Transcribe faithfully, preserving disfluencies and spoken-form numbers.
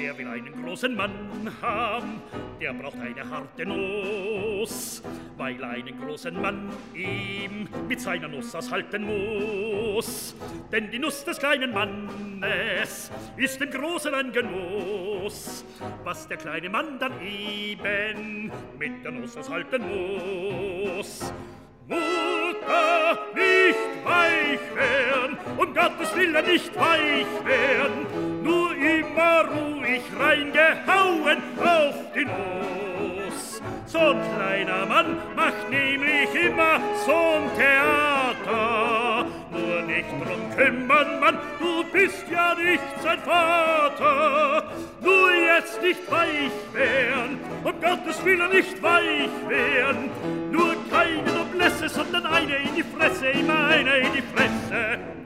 Er will einen großen Mann haben, der braucht eine harte Nuss, weil einen großen Mann ihm mit seiner Nuss aushalten muss. Denn die Nuss des kleinen Mannes ist dem Großen ein Genuss, was der kleine Mann dann eben mit der Nuss aushalten muss. Mutter, nicht weich werden, um Gottes Willen nicht weich werden, nur immer ruhig reingehauen auf die Nuss. So ein kleiner Mann macht nämlich immer so'n Theater, nur nicht drum kümmern, Mann, du bist ja nicht sein Vater. Nur jetzt nicht weich werden, um Gottes Willen nicht weich werden, nur keine Noblesse, sondern eine in die Fresse, immer eine in die Fresse.